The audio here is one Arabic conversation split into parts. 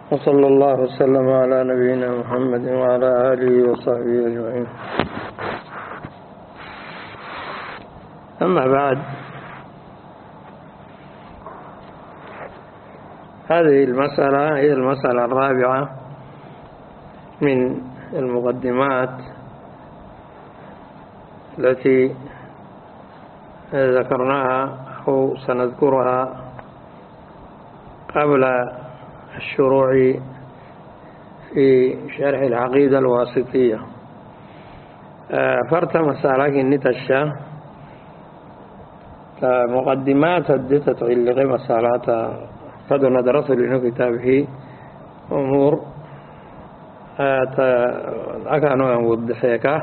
وصلى الله وسلم على نبينا محمد وعلى آله وصحبه أجمعين. أما بعد، هذه المسألة هي المسألة الرابعة من المقدمات التي ذكرناها أو سنذكرها قبل الشروع في شرح العقيدة الواسطية. فرت مسألة نتشا مقدمات الدتة اللي مسألة قد ندرس لنا كتابه أمور أكانوا يود حيكا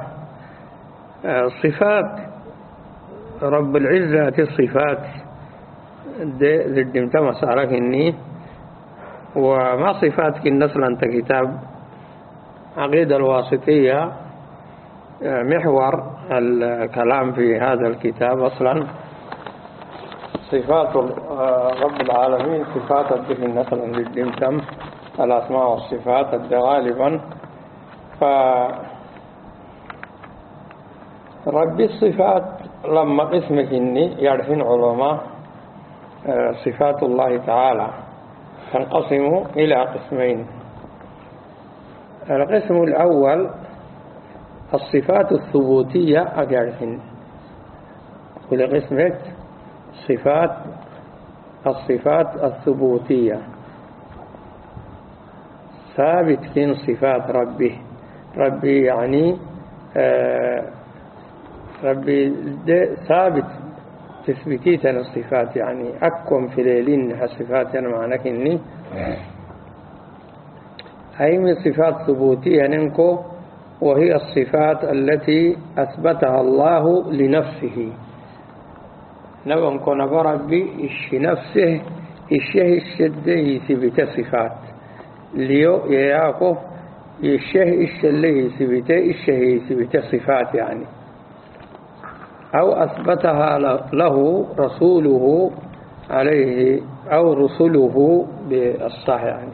صفات رب العزة الصفات دي دمت مسألة إني وما صفاتك النسل أنت كتاب عقيدة الواسطية محور الكلام في هذا الكتاب أصلا صفات رب العالمين صفات الدفن النسل للدمتم الأسماء والصفات غالبا فرب الصفات لما قسمك إني يعرفين علماء صفات الله تعالى تنقسم إلى قسمين. القسم الأول الصفات الثبوتية أجارهن، ولقسمة الصفات الثبوتية ثابت في صفات ربي يعني ربي ثابت تثبيتية الصفات يعني أكم في ليلين الصفات يعني معناك إني أي من صفات ثبوتية ننكو، وهي الصفات التي أثبتها الله لنفسه. نبنكو نبربي إش نفسه إشه الشده يثبت صفات ليو ياكو إشه إش اللي يثبت صفات يعني، أو أثبتها له رسوله عليه أو رسله بالصح يعني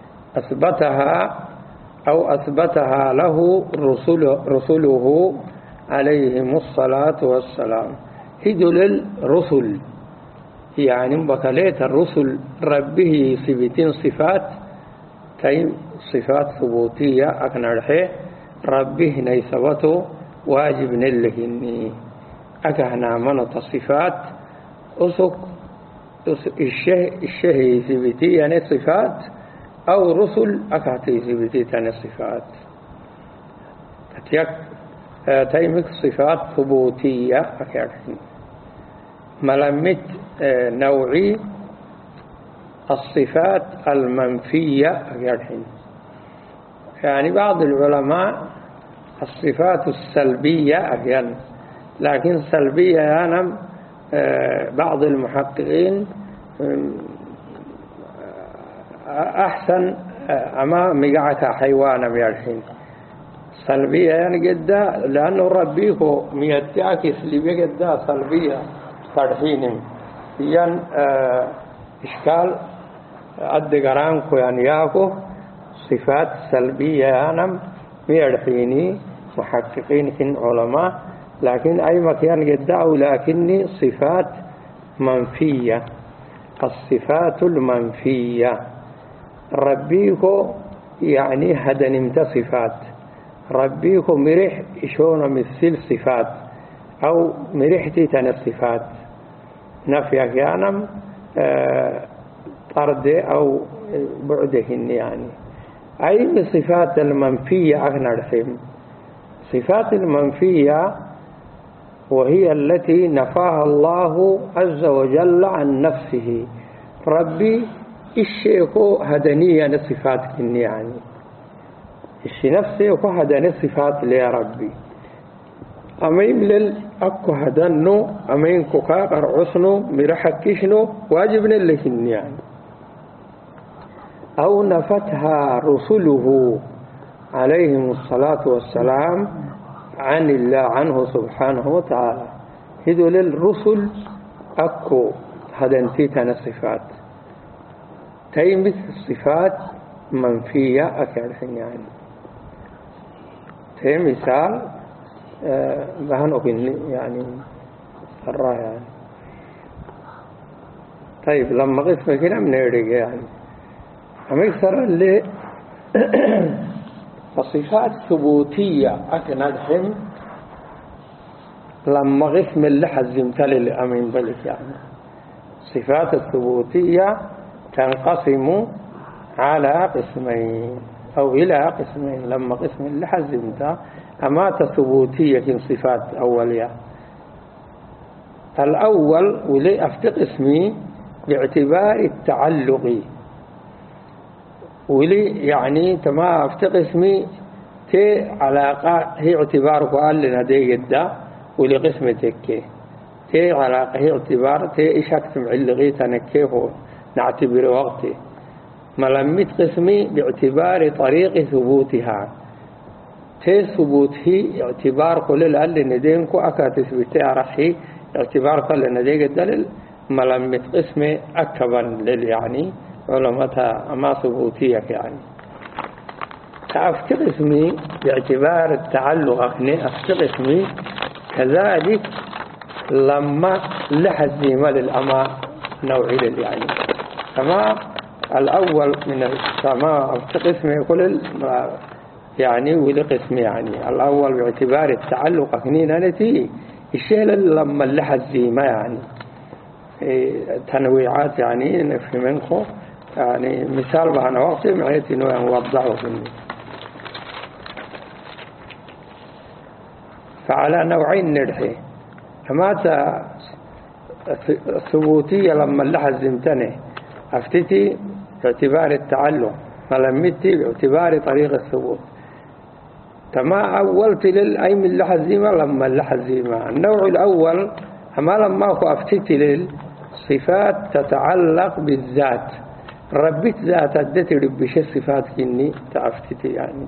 أثبتها له رسله عليهم الصلاة والسلام. هدول الرسل يعني بكاليت الرسل ربه ثبتين صفات تيم صفات ثبوتية أكنرحي ربه نيثبته واجب نلهني أكهنا منط الصفات أسك الشه ثبتي يعني الصفات أو رسل أكهتي ثبتي يعني الصفات تيمك صفات ثبوتية أكهتين ملمت نوعي الصفات المنفية أكهتين. يعني بعض العلماء الصفات السلبية أكهتين، لكن سلبية يعني بعض المحققين أحسن أما مقعك حيوانا بيرحين سلبية يعني قد لأنه ربيه ميتعكس اللي قد سلبية ترحينهم يعني إشكال أدى قرانكو يعني ياكو صفات سلبية يعني بيرحيني محققين كن علماء، لكن أي مكان يدعوا لكني صفات منفية. الصفات المنفية ربيكو يعني هدنمت صفات ربيكو مريح إشون مثل صفات أو مريحتي تن الصفات نفيك يعني طرد أو بعدهن يعني أي من صفات المنفية أغنى صفات المنفية وهي التي نفاها الله عز وجل عن نفسه. ربي الشيكو هدنية الصفات يعني الشي نفسه هدني الصفات لي ربي أمين للأكو هدنو أمين كوكاقر عصنو مرحكشنو واجبنا لكن يعني أو نفتها رسله عليهم الصلاة والسلام عن الله عنه سبحانه وتعالى. هذول الرسل أكو هدنتي تنا الصفات تيمث الصفات منفية أكرهن يعني في مثال بهن أبني يعني الرأي يعني. طيب لما قسم كده من يرجع يعني أما يكسر اللي الصفات ثبوتية أكندهم لما قسم اللي حزمت للأمين بلك يعني صفات الثبوتية تنقسم على قسمين أو إلى قسمين. لما قسم اللي حزمت أما ثبوتية صفات أولية الأول ولي أفتق اسمي باعتبار التعلق ولي يعني تما أفتق اسمي تي علاقة هي اعتبار قال لنا دي جدا ولي قسمتك تي علاقة هي اعتبار تي إشاك معلغي تنكيه نعتبر وقتي ملمت قسمي باعتبار طريق ثبوتها تي ثبوته اعتبار قل لأل ندينكو أكا تثبتها رحي اعتبار قل نديك الدليل ملمت قسمي أكبر لل يعني علمتها أما ثبوتيك يعني فأفتق اسمي باعتبار التعلق أفتق اسمي كذلك لما لحزيمة للأما نوعي لل يعني كما الأول من السماء أفتق اسمي كل يعني ولقسم يعني الأول باعتبار التعلق أكنين نتي الشيء لما لحزيمة يعني تنويعات يعني نفهمنكم يعني مثال بهنا وقت معيت إنه نوضعه فيني فعلى نوعين نرحي أما الثبوتية لما لحزمتني أفتتي باعتبار التعلق ملمتي باعتبار طريق الثبوت تما أولت للأيم اللحزيمة لما اللحزيمة النوع الأول أما لما أفتت للصفات تتعلق بالذات ربيت ذات الدت ربش الصفات كني تأفتت يعني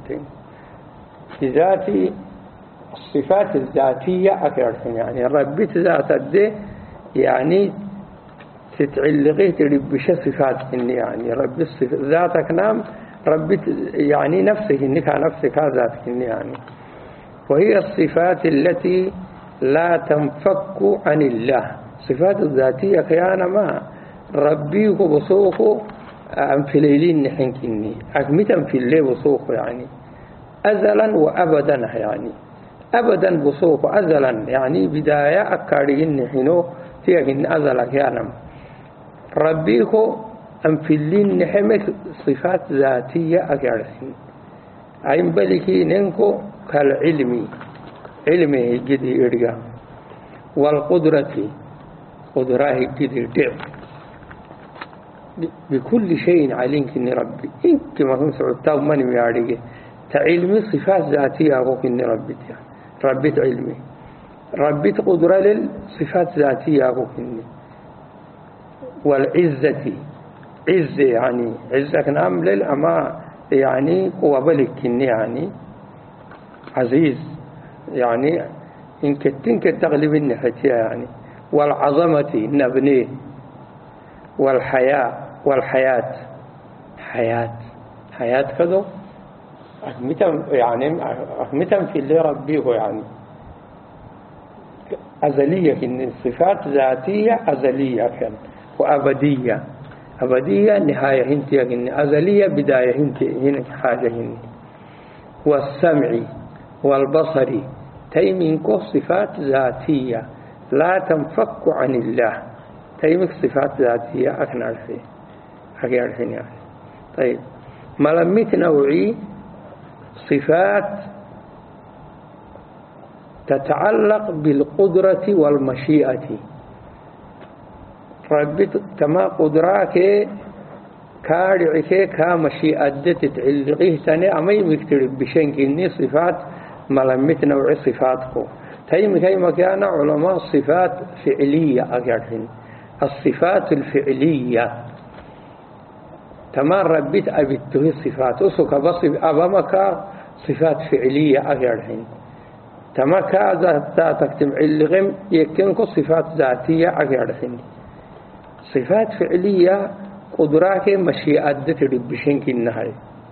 ذاتي الصفات الذاتية أكثر يعني ربيت ذات الدت يعني تتعلقي تربش صفات كني يعني ربي ذاتك نام ربي يعني نفسك إنك نفسك ذاتك يعني وهي الصفات التي لا تنفك عن الله صفات الذاتية كيانا ما ربيك بصوخه في ليلين نحن كني أكمتا في الليل بصوخه يعني أزلا وأبدا يعني أبدا بصوخه أزلا يعني بداية أكاريين نحنو تيهن أزلا كيانا ربيك أنفلين نحمك صفات ذاتية أكارسين أين بلكي ننكو كالعلمي علمي جدي إرقا والقدرة قدراه جدي دع بكل شيء عليك إني ربي إنك ما كنت سعودتاو من مياريك تعلمي صفات ذاتية أقوك إني ربي ربيت علمي ربيت قدرة للصفات ذاتية أقوك إني والعزة عزة يعني عزة نعم للأما يعني هو بلك يعني عزيز يعني إن كنت تغلب النحتية يعني والعظمة نبنيه والحياة حياة كذا أخمتا في اللي ربيه يعني أزلية إن الصفات ذاتية أزلية كان وأبدية أبدية نهاية هنتي إن أزلية بداية هنتي هنا حاجة هنتي والسمع والبصر تيمينكو صفات ذاتية لا تنفك عن الله تيمك صفات ذاتية أكنا الفيه أكنا الفيه يعني. طيب ملمت نوعي صفات تتعلق بالقدرة والمشيئة ربي كما قدراك كارعك كمشيئة تتعلقه سنة أما يمكترب بشيء إني صفات ملمت نوع صفاتكم تيم كيما كان علماء صفات فعلية أجرهن الصفات الفعلية تمام ربيت أبته الصفات أسوك بصف أبامك صفات فعلية أجرهن تما كذا ذاتك تمعلغم يكنك صفات ذاتية أجرهن صفات فعلية قدراك مشيئة تربشنك النهاية،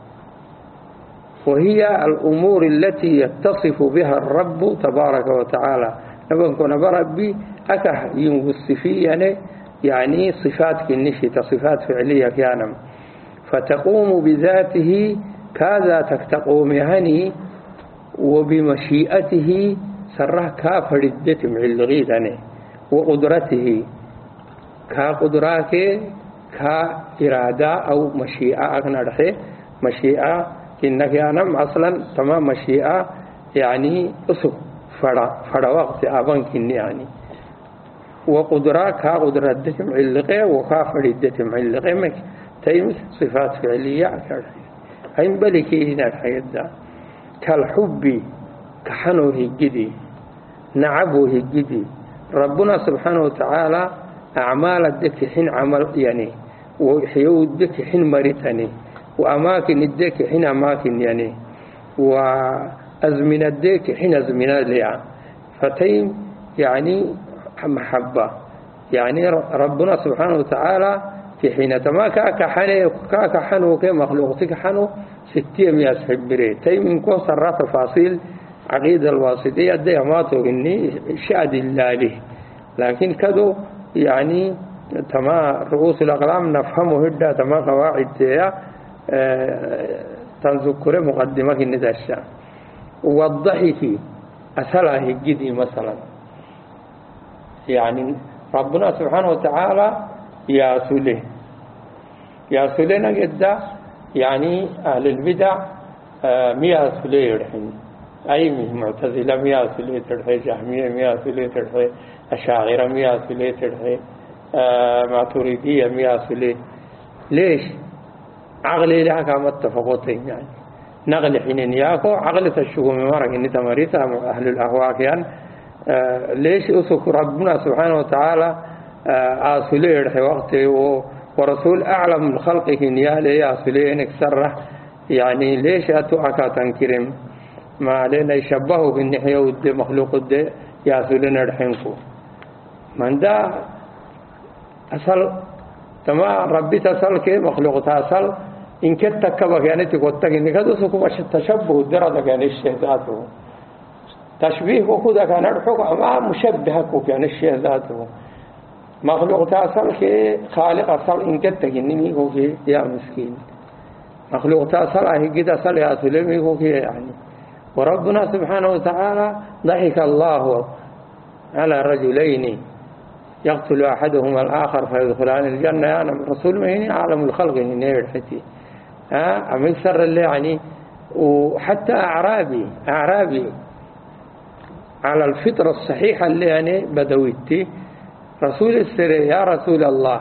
وهي الأمور التي يتصف بها الرب تبارك وتعالى. نبنكم بربي أكح ينوصفي يعني صفات كنشية، صفات فعلية كانم، فتقوم بذاته كذا تقوم هني، وبمشيئته سره كافر الدتم علغيدني، وقدرته كقدراك كإرادة أو مشيئة أكنرحي مشيئة إنك يانم أصلا تمام مشيئة يعني أسف فدا وقت أبنك يعني، وقدراك كقدرة الدتم علغي وكافر الدتم علغي تيمس صفات فعلية أين بلكي هنا الحياة ده كالحب كحنوه الجدي نعبه الجدي. ربنا سبحانه وتعالى أعمال الدك حين عمل يعني، وحيو الدك حين مرتني، وأماكن الدك حين أماكن يعني، وأزمنة الدك حين أزمنة ليا، فتيم يعني محبة يعني ربنا سبحانه وتعالى في حين تما كحنو كمخلوقتك حنو 600 حبري تيم كو سر تفاصيل عقيدة الواسطية دي ماتوا إني شاد الله له، لكن كدو يعني تما رؤوس الأقلام نفهمه هدا تما قواعد تنذكر مقدمة الندشة. والضحك أسأله الجدي مثلا يعني ربنا سبحانه وتعالى يا سلينا جدا يعني أهل البدع 100 سلي الحين، أي معتزلة 100 سلي ترحي، جهمية 100 سلي ترحي، أشاعرة 100 سلي ترحي، ماتريدية 100 سلي. ليش؟ عقلي لها كما اتفقوتين يعني نقل حين ياكو عقل تشوه ممارك إني تماريثها أهل الأهواء كان ليش أسك ربنا سبحانه وتعالى آسلي رحي وقته ورسول أعلم من خلقه نيالي آسلي إنك سره يعني ليش أتوعك تنكرم ما لنا يشبهه بالنحية ودي مخلوق ودي ياسلين رحينكو من دا أصل تما ربي تسأل كي مخلوق تسأل إن كنت تكبك يعني تقولتك إنك أدوسكم التشبه الدرجة كان الشيء ذاته تشبيه وكذا كان الحق أما مشبهك كان الشيء ذاته مخلوق تأصل كي خالق أصل إن كنت إنني هو كي يا مسكين مخلوق تأصل أهي كده أصل يا سلمي هو كي يعني. وربنا سبحانه وتعالى ضحك الله على رجلين يقتل أحدهما الآخر فيدخلان الجنة. أنا رسول مهني عالم الخلق هنا يرحتي أمن سر اللي يعني. وحتى أعرابي على الفطرة الصحيحة اللي يعني بدويتي رسول السري يا رسول الله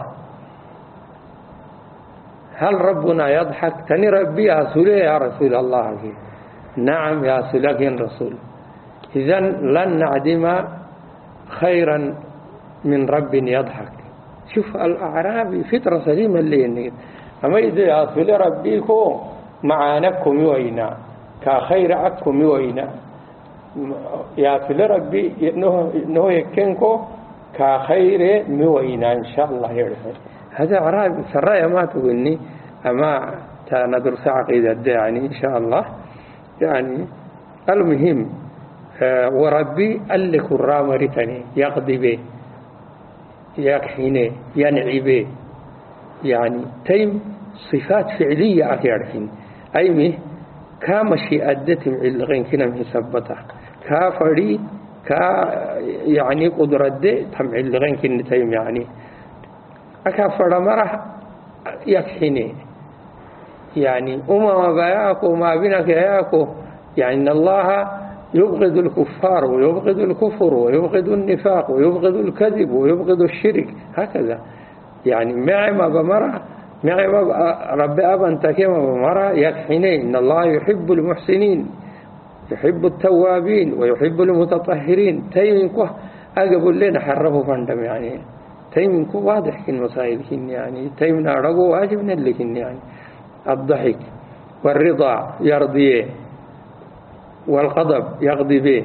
هل ربنا يضحك؟ تاني ربي يا سولي يا رسول الله. نعم يا سلكين رسول. إذن لن نعدم خيرا من رب يضحك. شوف الأعرابي فطرة سليمة اللي يعني أما إذا يا سولي ربيكو معانكم يوينا كخير أكم يوينا يا سولي ربي إنه يكنكو كخير موينا إن شاء الله يرحل. هذا أعرابي سرايا ما تقولني أما ندرس عقيدة يعني إن شاء الله يعني. المهم وربي ألك الرامرتني يقضي به يكحيني ينعي به يعني تيم صفات فعلية أكيرحين أيمه كمشي أدتم علغين كنا محسبته كافري يعني قدرة دي تم علغين كنا تيم يعني أكافر مرة يكحيني يعني ما بياكو ما بينك ياكو يعني إن الله يبغض الكفار ويبغض الكفر ويبغض النفاق ويبغض الكذب ويبغض الشرك هكذا يعني معي ما بمرة معي ما رب أبا كما بمرة يكحيني. إن الله يحب المحسنين يحب التوابين ويحب المتطهرين. تيمينكو أقبل لنا حرفوا فندم يعني تيمينكو واضح كن مسائلكن يعني تيمنا رقوا واجبنا لكن يعني. الضحك والرضا يرضيه والغضب يغضي به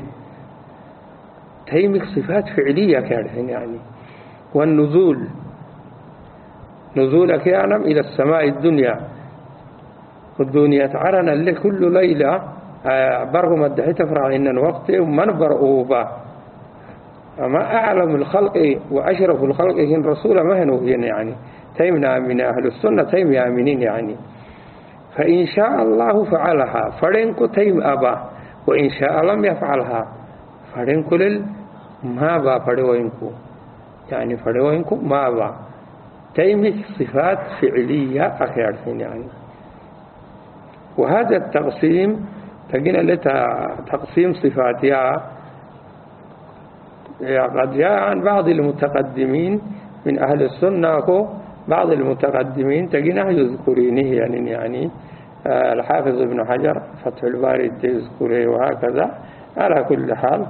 تيمك صفات فعلية كان يعني. والنزول نزولك يعني إلى السماء الدنيا والدنيا تعرنا اللي كل ليلة برغم الدحي تفرع إن الوقت ومنبر أوبا أما أعلم الخلق وأشرف الخلق إن رسول مهنه يعني تيمنا من أهل السنة تيم يامنين يعني فإن شاء الله فعلها فرنكو تيم أبا وإن شاء لم يفعلها فرنكو ما با فروينكو يعني فروينكو ما با تيم صفات فعلية أخيرين يعني وهذا التقسيم تجينا لتقسيم صفاتها قد جاء عن بعض المتقدمين من أهل السنة بعض المتقدمين تجينا يذكرينه يعني الحافظ ابن حجر فتح الباري يذكره وهكذا على كل حال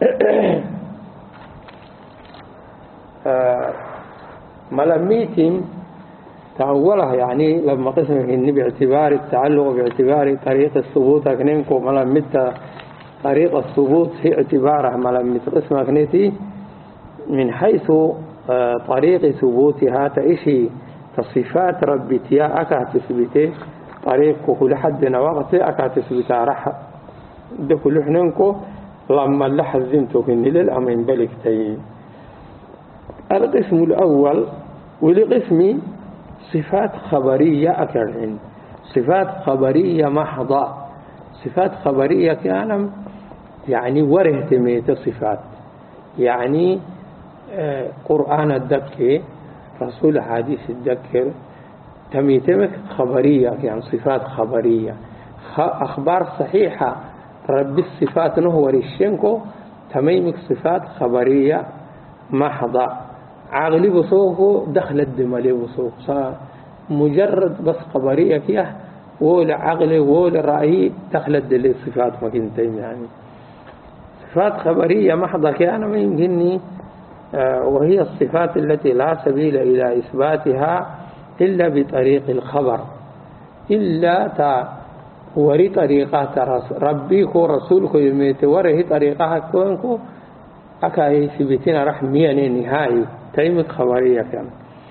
ملميتهم تأولها يعني لما قسم إني باعتبار التعلق باعتبار طريق الثبوت أكنينكو ملمت طريق الثبوت في اعتباره ملمت قسم أكنيتي من حيث طريق ثبوتها تأشي تصفات ربتيا أكا تثبته طريق كل حد وقت أكا تثبتها رح دكل حنينكو لما لحزمتو كني للأمين بلكتين القسم الأول ولقسمي صفات خبرية أكرهن صفات خبرية محضة صفات خبرية كانم يعني ورهتميت صفات يعني قرآن الذكر رسول حديث الذكر تميتمك خبرية يعني صفات خبرية أخبار صحيحة رب الصفات نهور الشنكو تميمك صفات خبرية محضة عقلي بصوغه دخل الدمالي بصوغ مجرد بس خبرية كيه ولا عقلي ولا رأيي دخل الدليل صفات مكنتين يعني صفات خبرية محضة كأنا ما يمكنني وهي الصفات التي لا سبيل إلى إثباتها إلا بطريق الخبر إلا وري طريقات ربيك ورسولك يميت وري طريقها كونكو أكا يثبتنا رحميا نهائي تيمك خبرية كان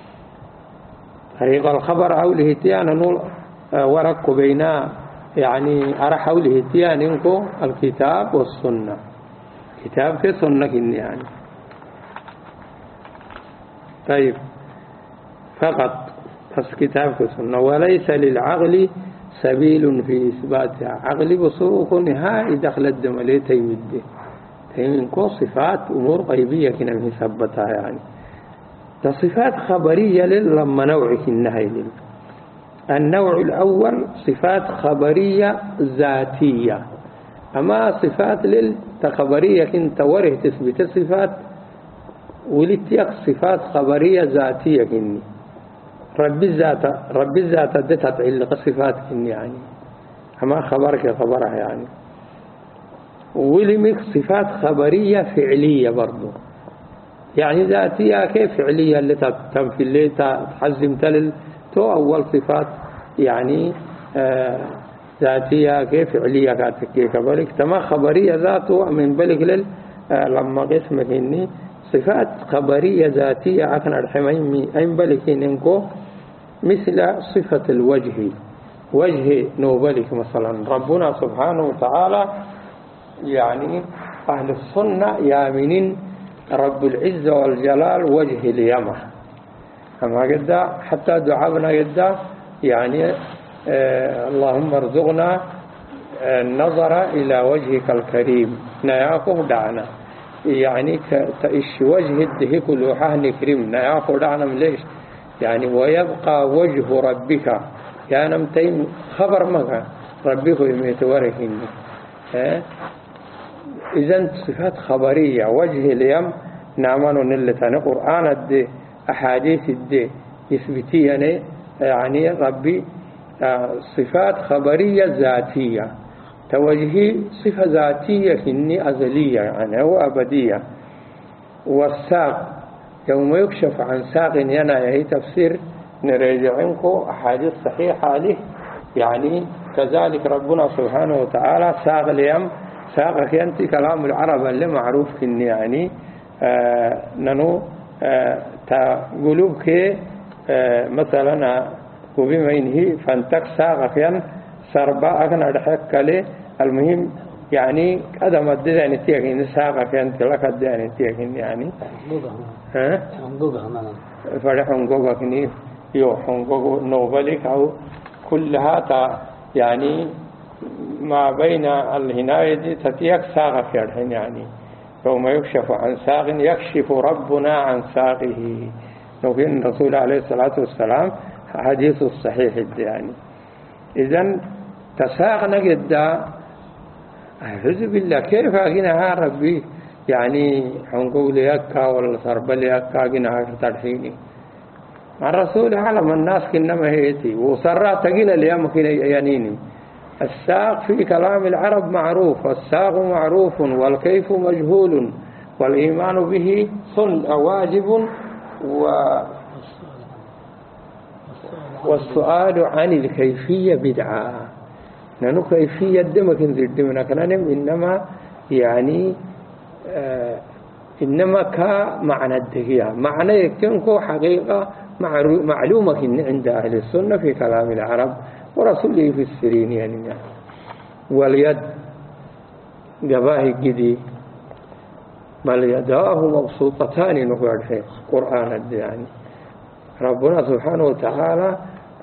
طريق الخبر أوله تيانا نول ورق بينا يعني أرح أوله تيانينكو الكتاب والسنة كتاب في سنة يعني طيب فقط بس كتاب في سنة وليس للعقل سبيل في إثباتها عقل بصوق نهائي دخل الدمالي تيمده تيمينكو صفات أمور غيبية كنا نثبتها يعني صفات خبرية لما نوعك النهي النوع الأول صفات خبرية ذاتية أما صفات للتخبرية كنت وره تثبت صفات ولتيق صفات خبرية ذاتية كني رب الذات دتها تعلق صفات كني يعني أما خبرك خبرها يعني ولمك صفات خبرية فعلية برضو يعني ذاتية كيف فعلية اللي تنفي اللي تحزم تلل تو أول صفات يعني ذاتية كيف فعلية كاتكيك بالك تما خبرية ذاته من بالك لما قسمك إني صفات خبرية ذاتية أكن الحميمي أين بالك إنكو مثل صفة الوجه وجه نوبلك مثلا ربنا سبحانه وتعالى يعني أهل السنة يامنين رب العزة والجلال وجه اليمه أما قد حتى دعابنا قد يعني اللهم ارزقنا النظر إلى وجهك الكريم نياكو دعنا يعني تأش وجه الدهك لوحه نكرم نياكو دعنا ليش يعني ويبقى وجه ربك يعني متين خبر مكا ربك يميتوركين إذن صفات خبرية وجه اليم نعمان نلتاني قرآن الدي أحاديث الدي يثبتيني يعني ربي صفات خبرية ذاتية توجهي صفة ذاتية إني أزلية يعني هو أبدية والساق يوم يكشف عن ساق ينا هي تفسير نراجعنكو أحاديث صحيحة له يعني كذلك ربنا سبحانه وتعالى ساق اليم ساقك أنت كلام العرب اللي معروف إن يعني ننو قلوبك مثلا وبما ينهي فانتك ساغفيا سربا أكن أدحك له المهم يعني هذا ما أدري يعني تيجي ساغفيا أنت لك أدري يعني تيجي يعني فرح حنقوقا كني يو حنقوق نوبلك أو كلها يعني ما بين الهناية دي تتيك ساغفيا الحين يعني يوم يكشف عن ساغ يكشف ربنا عن ساغه وفين الرسول عليه الصلاة والسلام حديث الصحيح يعني إذن تساغنا جدا أعوذ بالله كيف أجينا ربي يعني حنقول ليكا ولا صرب ليكا أجينا ترحيني الرسول علم الناس كنما هيتي وصرّا تقيل اليوم كنا ينيني الساق في كلام العرب معروف والساق معروف والكيف مجهول والإيمان به واجب والسؤال عن الكيفية بدعة لأنه كيفية دمك انزل كنانم إنما يعني إنما كمعنى الدقيقة معنى يكتنكو حقيقة معلومة عند أهل السنة في كلام العرب ورسوله في السرين يعني واليد جباه الجدي بل يداه مبسوطتان نقول في القرآن يعني ربنا سبحانه وتعالى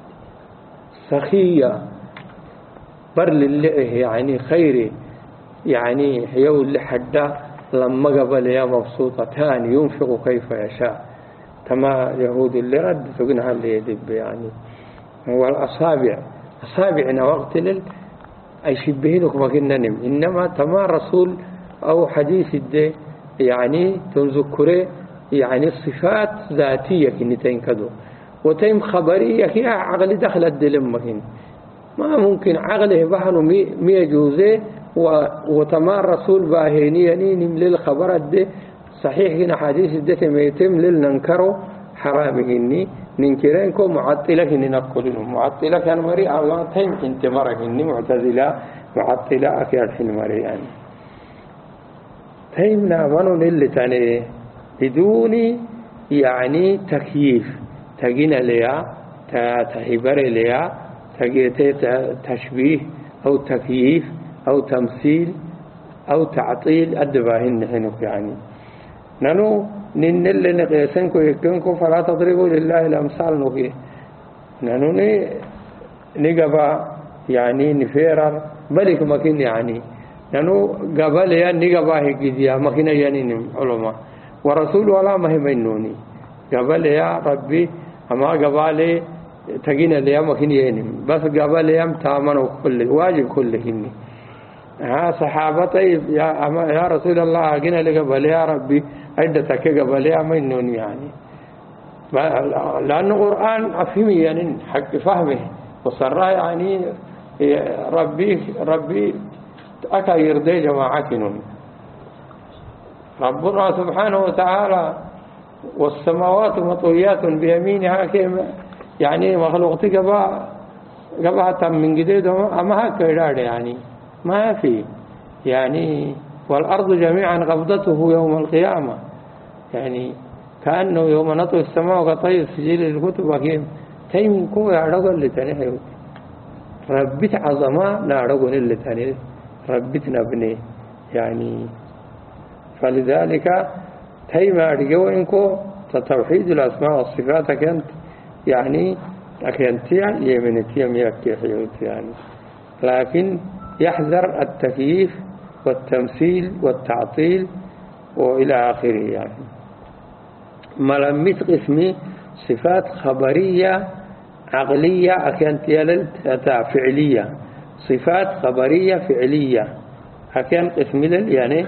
سخية بر لله يعني خيري يعني حيو لحدا لما قبل يا مبسوطتان ينفق كيف يشاء كما يهود اللي رد تقنها اللي يدب يعني والأصابع أصابعنا وقت أي شبهينك ما كنا نم إنما تما رسول أو حديث الدي يعني تنذكره يعني الصفات ذاتية كني تنكدو وتيم خبرية كي عقل دخل الدلم مكين ما ممكن عقله بحنو مية جوزه وتما الرسول باهيني نملي الخبر الدي صحيح هنا حديث الدي تميتم للننكرو حرامهني ننكرينكو معطلة هني نقولهم معطلة كان مري الله تيم انت مرة هني معتزلة معطلة أكيد حين مري يعني تيم نامنوا اللي تاني بدون يعني تكييف تجينا ليا تهبر ليا تشبيه أو تكييف أو تمثيل أو تعطيل أدباهن حينك يعني نانو نن اللي نقيسنكو يكنكو فلا تضربوا لله الأمثال نقيه نانو نقبا يعني نفيرر بلك مكين يعني نانو قبل يا نقبا هكذا مكين يعني علماء ورسول ولا ما هي منوني قبل يا ربي أما قبل تجينا ليا مكين يعني بس قبل يا تامنوا كل واجب كلهن ها صحابتي يا رسول الله جينا لقبل يا ربي عدتك قبل يا منون يعني لأن القرآن أفهمي يعني حق فهمه وصرّا يعني ربي أكا يرضي جماعتنا ربنا سبحانه وتعالى والسماوات مطويات بيمينها كما يعني مخلوقتي قبعة من جديد أما هكذا يعني ما في يعني والأرض جميعا قبضته يوم القيامة يعني كأنه يوم نطوي السماء وقطي سجل الكتب كيم تيم كو يعرض اللي تاني ربت عظمة نعرض اللي تاني ربت نبني يعني فلذلك تيم أرجو إنكو توحيد الأسماء والصفات كانت يعني أكنتيا يمنتيا ميكي حيوت يعني لكن يحذر التكييف والتمثيل والتعطيل وإلى آخره يعني ملمت قسمي صفات خبرية عقلية أكنتيا فعلية صفات خبرية فعلية أكن قسم يعني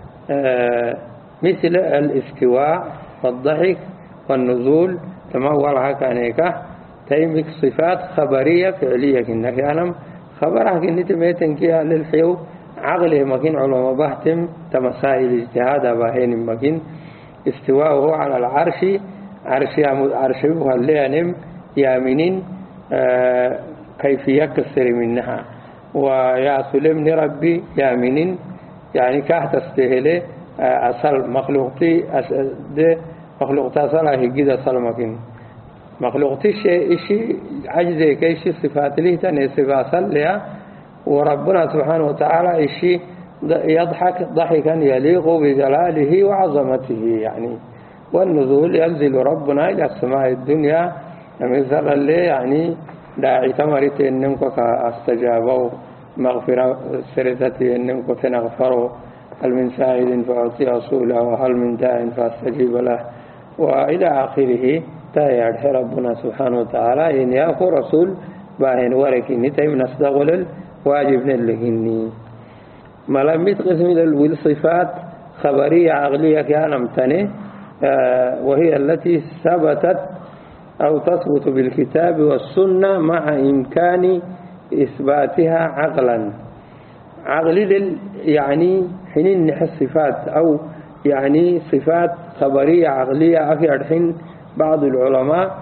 مثل الاستواء والضحك والنزول كما هو الحكانيك تيمك صفات خبرية فعلية كأنك أنا خبرها كنت ميتن كيها للحيو عقله مكين علماء بحتم تمسائل اجتهاد باهين مكين استواءه على العرش عرشه اللي يامنين كيف يكسر منها ويا سلمن ربي يامنين يعني كاه تستهله أصل مخلوقتي ده مخلوقتا صلاحي جدا صل مكين مخلوق تشي إشي عجزي كيشي صفات له تاني صفات لها وربنا سبحانه وتعالى إشي يضحك ضحكا يليق بجلاله وعظمته يعني. والنزول ينزل ربنا إلى السماء الدنيا مثل اللي يعني داعي تمرت إنكم استجابوا مغفرة سرتي إنكم تنغفروا هل من سائل فأعطي رسوله وهل من داع فاستجيب له وإلى آخره تايعد ربنا سبحانه وتعالى إن يأخو رسول باهن وركيني تيم نستغل الواجب نلهني ملامت قسم الصفات خبرية عقلية كان امتنه وهي التي ثبتت أو تثبت بالكتاب والسنة مع إمكان إثباتها عقلا عقلي يعني حين نحس صفات أو يعني صفات خبرية عقلية أكي الحين بعض العلماء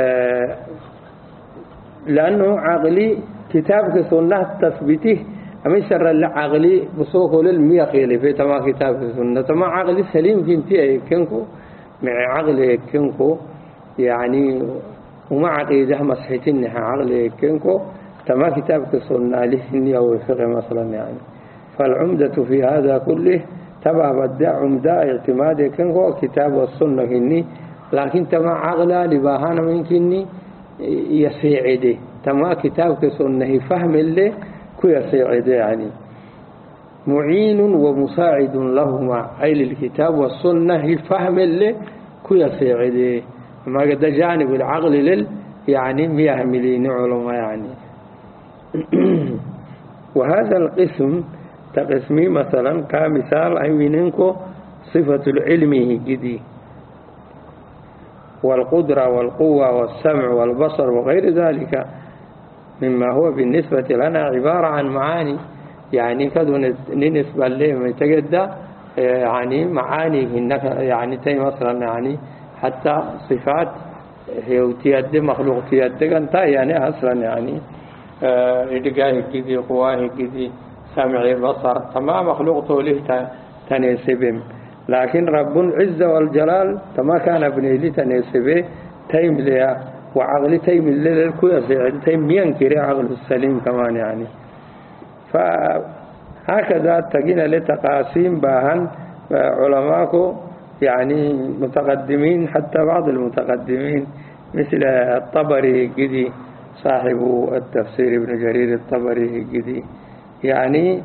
لأنه عقلي كتاب السنة تثبته أميسر العقلي بسوق للمية خيلي في تما كتاب السنة تما عقلي سليم كنتي كنكو مع عقلي كنكو يعني وما عقيدة مسحتين عقلي كنكو تما كتاب السنة لهني أو الفقه مثلا يعني. فالعمدة في هذا كله تبع بدع عمدة اعتماد كنكو كتاب والسنة هني لكن تما عقلا لباهانا ممكنني يسيعده تما كتاب السنة فهم اللي كو يسيعده يعني معين ومساعد لهما أي للكتاب والسنة الفهم اللي كو يسيعده ما قد جانب العقل يعني مياه مليون علماء يعني. وهذا القسم تقسمي مثلا كمثال أيمنكو صفة العلم جدي والقدرة والقوة والسمع والبصر وغير ذلك مما هو بالنسبة لنا عبارة عن معاني يعني كدون نسبة لهم يتجدى يعني معاني يعني تي مثلا يعني حتى صفات هي تيد مخلوق تيد أنت يعني أصلا يعني إدقاه كذي قواه كذي سمع بصر تمام مخلوق طوله تناسبهم لكن رب العزة والجلال تما كان ابني لي تناسبه تيم لي وعقل تيم لي الكويس يعني تيم ينكر عقل السليم كمان يعني. فهكذا تجينا لتقاسيم باهن علماءكو يعني متقدمين حتى بعض المتقدمين مثل الطبري جدي صاحب التفسير ابن جرير الطبري جدي يعني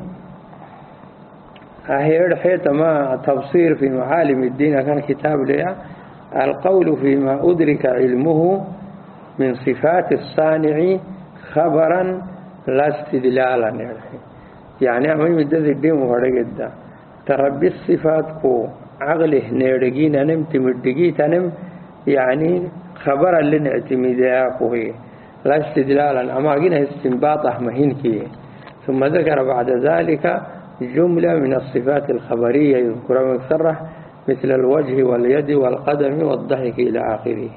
أهير حيثما تبصير في معالم الدين كان كتاب لها القول فيما أدرك علمه من صفات الصانع خبرا لا استدلالا يعني أمام الدين الدين مهرقدا تربي الصفات كو عقله نيرجين نم تمدقي تنم يعني خبرا لنعتمدها كوه لا استدلالا أما قلنا استنباطه مهينكي. ثم ذكر بعد ذلك جملة من الصفات الخبرية يذكر مكسرة مثل الوجه واليد والقدم والضحك إلى آخره.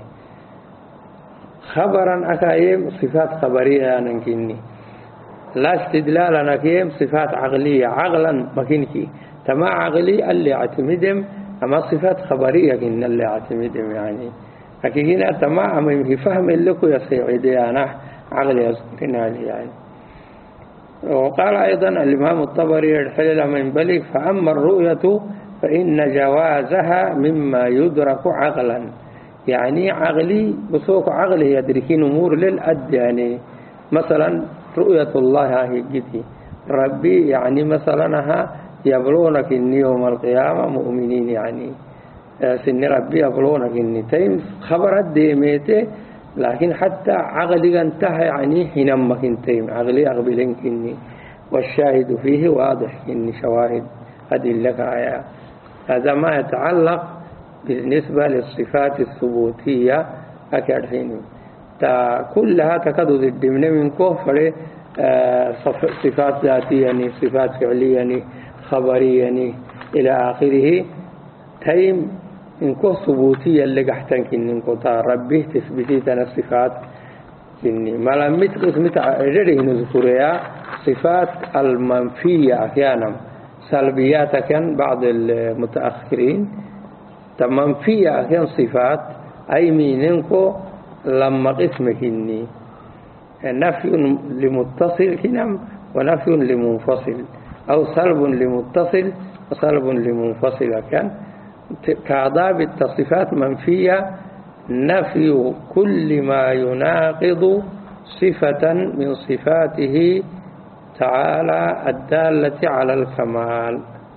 خبرا أكايم صفات خبرية ننكني لا استدلالا أكايم صفات عقلية عقلا مكينكي تما عقلي اللي اعتمدهم أما صفات خبرية كن اللي اعتمدهم يعني لكن تما أما يمكن فهم لكم يسيعدي أنا عقلي أذكرنا لي يعني. وقال أيضا الإمام الطبري الحلل من بلغ فأما الرؤية فإن جوازها مما يدرك عقلا يعني عقلي بسوق عقلي يدركين أمور للأد يعني مثلا رؤية الله هي جدي ربي يعني مثلا يبلونك إن يوم القيامة مؤمنين يعني سن ربي يبلونك إن تيم خبرت ديميته لكن حتى عقلي انتهى يعني حينما كنتيم عقلي أقبلين كني والشاهد فيه واضح إني شواهد أدلك آيات. هذا ما يتعلق بالنسبة للصفات الثبوتية أكاد حين كلها تكدد الدمن من كفر صفات ذاتية يعني صفات فعلية يعني خبرية يعني إلى آخره تيم إنكو ثبوتية اللي قحتنك إنكو ربه تثبتي الصفات إني ما لم يتقسمت عجره نذكرها صفات المنفية أحيانا سلبيات كان بعض المتأخرين منفية أحيانا صفات أي مينكو لما قسمك إني نفي لمتصل كنم ونفي لمنفصل أو سلب لمتصل وسلب لمنفصل كان كعضاب التصفات منفية نفي كل ما يناقض صفة من صفاته تعالى الدالة على الكمال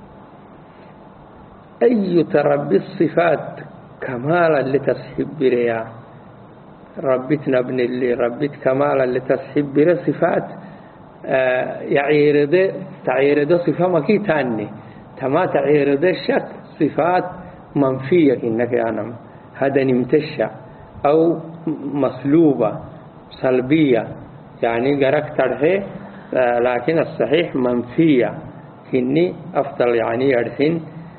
أي تربي الصفات كمالا لتسحب بريا ربتنا ابن اللي ربت كمالا لتسحب بريا صفات تعيرد صفة مكي تاني تما تعيرد الشك صفات منفية إنك يعني هذا نمتشى أو مسلوبة سلبية يعني قرأت ترحي لكن الصحيح منفية إني أفضل يعني يرحين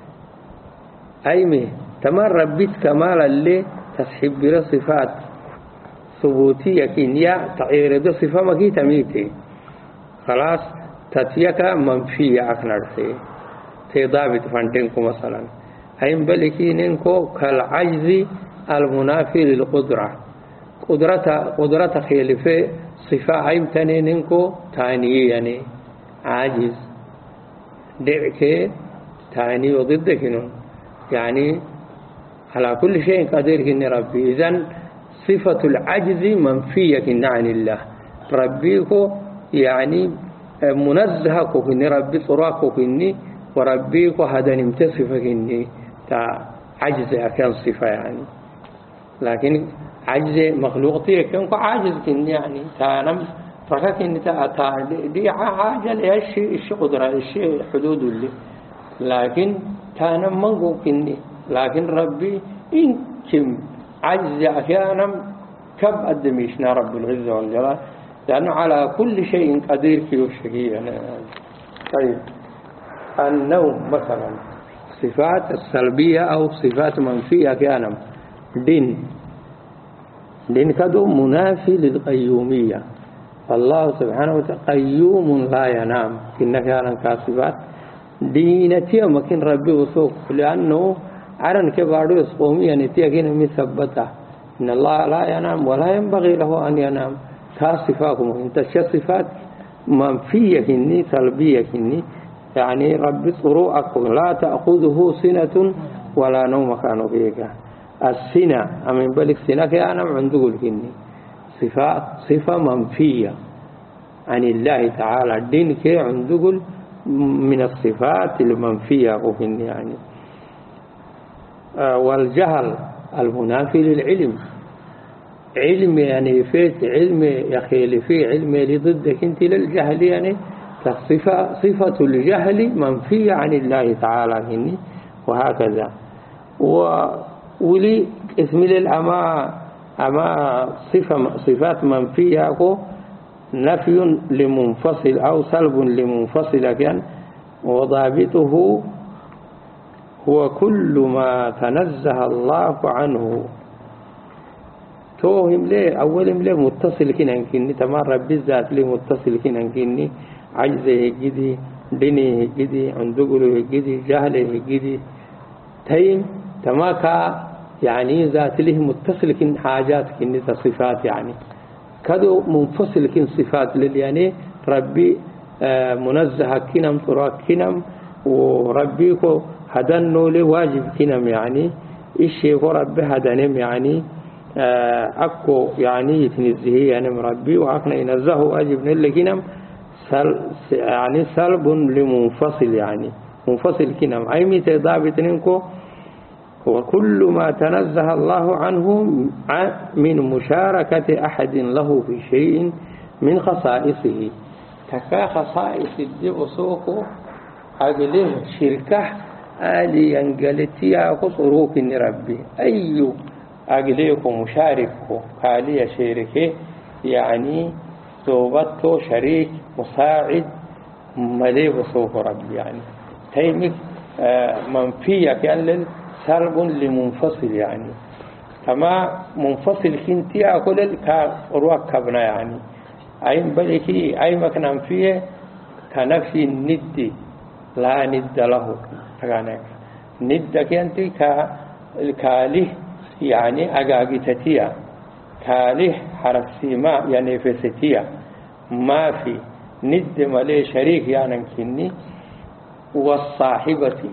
أيمه تمام ربيت كمال اللي تسحب بلا صفات ثبوتية كينيا تعيرد صفة مكي تميتي خلاص تتيك منفية أكنر تضابط فانتنكو مثلا أيم بلكينكو كالعجز المنافي للقدرة قدرة خيلفة صفة أيم تنينكو تانية يعني عاجز دعك تاني وضدك يعني على كل شيء قدير كن ربي إذن صفة العجز منفية عن الله ربيكو يعني منزهكو كن ربي صراكو كني وربيكو هذا نمتصفة كني تا عجز أكان صفة يعني لكن عجز مخلوقتي كنكو عاجز كني يعني تا نم ركك إن تا دي حاجة لها الشيء قدرة الشيء حدود اللي لكن كان منقو كني لكن ربي إن كم عجز أحيانا كب أدميشنا رب العزة والجلال لأنه على كل شيء قدير كيف شكي يعني. طيب النوم مثلا صفات السلبية أو صفات منفية كان دين كدو منافي للقيومية فالله سبحانه وتعالى قيوم لا ينام كنا كان كاصفات دينتي مكين ربي وسوق لأنه عرن كبارو يسقومي نتيا كنا مثبتة إن الله لا ينام ولا ينبغي له أن ينام كاصفاكم انت صفات منفية كني سلبية كني يعني ربي صروعكم لا تأخذه سنة ولا نوم كانوا فيك السنة أمن بالك سنة كأنا عنده كني صفة منفية عن الله تعالى الدين كي عنده من الصفات المنفية يعني والجهل المنافي للعلم علم يعني فيت علم يخيل فيه علم لضدك انت للجهل يعني صفة الجهل منفية عن الله تعالى هني وهكذا ولي اسم أما صفات منفية نفي لمنفصل أو سلب لمنفصل كان وضابطه هو كل ما تنزه الله عنه توهم ليه أولهم ليه متصل كنا كني تمر بالذات ليه متصل كنا كني عجزه جدي دينه جدي عندقله جدي جهله جدي تيم تماكا يعني ذات له متصل كن حاجات كني صفات يعني كدو منفصل كن صفات يعني ربي منزه كنم تراك كنم وربيكو هدنو لواجب كنم يعني إيش ربي هدنم يعني أكو يعني يتنزهي يعني مربي وأكنا ينزه واجب نلكنم يعني سلب لمنفصل يعني منفصل كنم أي متى ضابط ننكو وكل ما تنزه الله عنه من مشاركة أحد له في شيء من خصائصه تكا خصائص دي أسوكو أقله شركة آلي ينقلتيا قصروك ربي أي أقليكم مشاركه قالي شركه يعني صوبته شريك مساعد مليء بصوف ربي يعني تيمك منفية كان سلب لمنفصل يعني كما منفصل كنتي أقول الكروك كبنا يعني أي بلكي أي مكان فيه كنفي الند لا ند له تكانك ند كنتي كاليه يعني أجاجتتيا كاله حرف سيما يعني فستية ما في ند ملي شريك يعني كني والصاحبة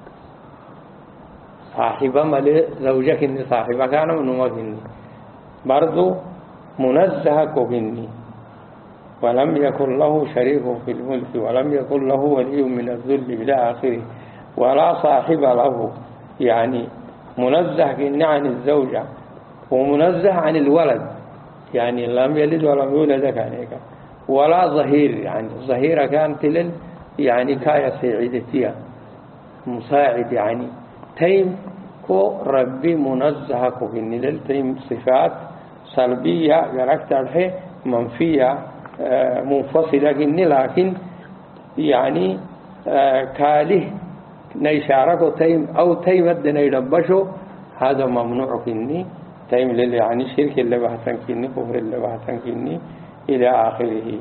صاحبة ملي زوجك إني صاحبة كان منومك إني برضو منزه كهني ولم يكن له شريك في الملك ولم يكن له ولي من الذل إلى آخره ولا صاحب له يعني منزه كني عن الزوجة ومنزه عن الولد يعني لم يلد ولم يولد كان ولا ظهير يعني ظهيرة كانت يعني كاية سعيدتها مساعد يعني تيم كو ربي منزه كهني للتيم صفات سلبية يركتر منفية منفصلة كني لكن يعني كاله نيشارك تيم أو تيم الدنا يربشه هذا ممنوع كني تيم يعني شرك اللي بحثن كني كفر اللي بحثن كني إلى آخره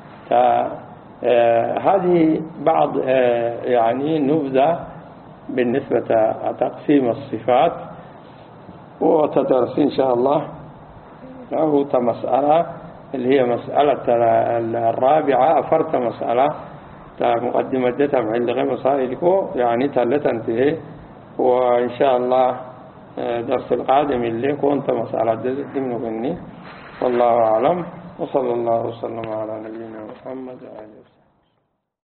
هذه بعض يعني نبذة بالنسبة لتقسيم الصفات وتدرس إن شاء الله له مسألة اللي هي مسألة الرابعة أفرت مسألة مقدمة جتا معلغة مسائلكو يعني تلت انتهي وإن شاء الله درس القادم اللي كنت مسألة جزء مني والله أعلم وصلى الله وسلم على نبينا محمد وعلى آله وسلم.